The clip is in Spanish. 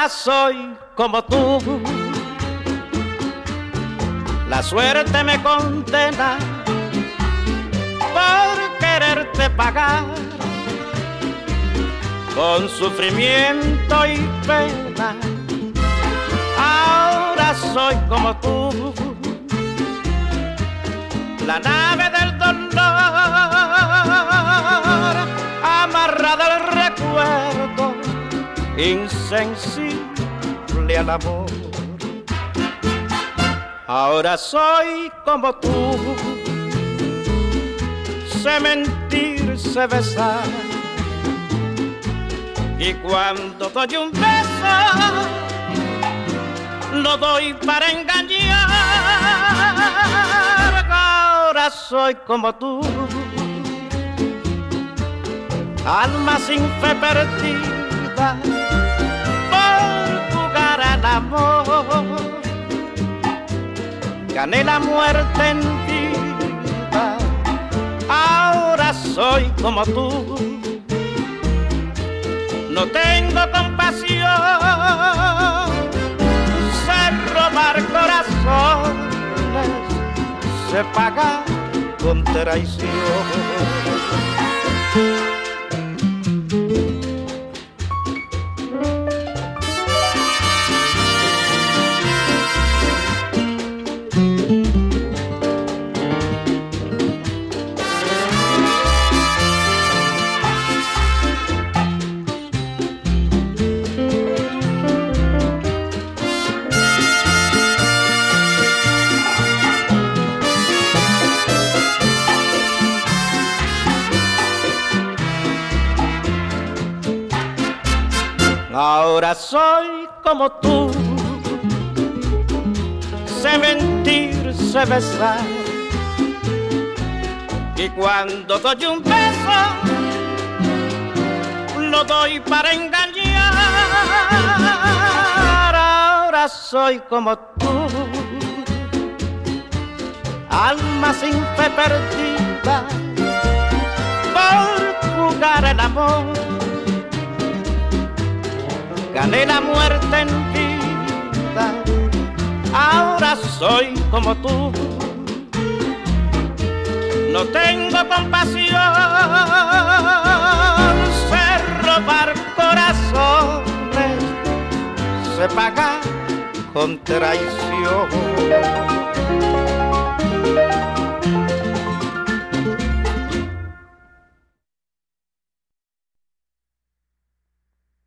soy como tú. La suerte me condena por quererte pagar con sufrimiento y pena. Ahora soy como tú, la nave del dolor, amarrada al recuerdo, insensible al amor. Ahora soy como tú, sé mentir, sé besar, y cuando doy un beso lo doy para engañar. Ahora soy como tú, alma sin fe perdida por jugar al amor. Gané la muerte en vida, ahora soy como tú. No tengo compasión, sé robar corazones, sé pagar con traición. Ahora soy como tú, sé mentir, sé besar, y cuando doy un beso lo doy para engañar. Ahora soy como tú, alma sin fe perdida por jugar el amor. Gané la muerte en vida, ahora soy como tú. No tengo compasión, sé robar corazones, sé pagar con traición.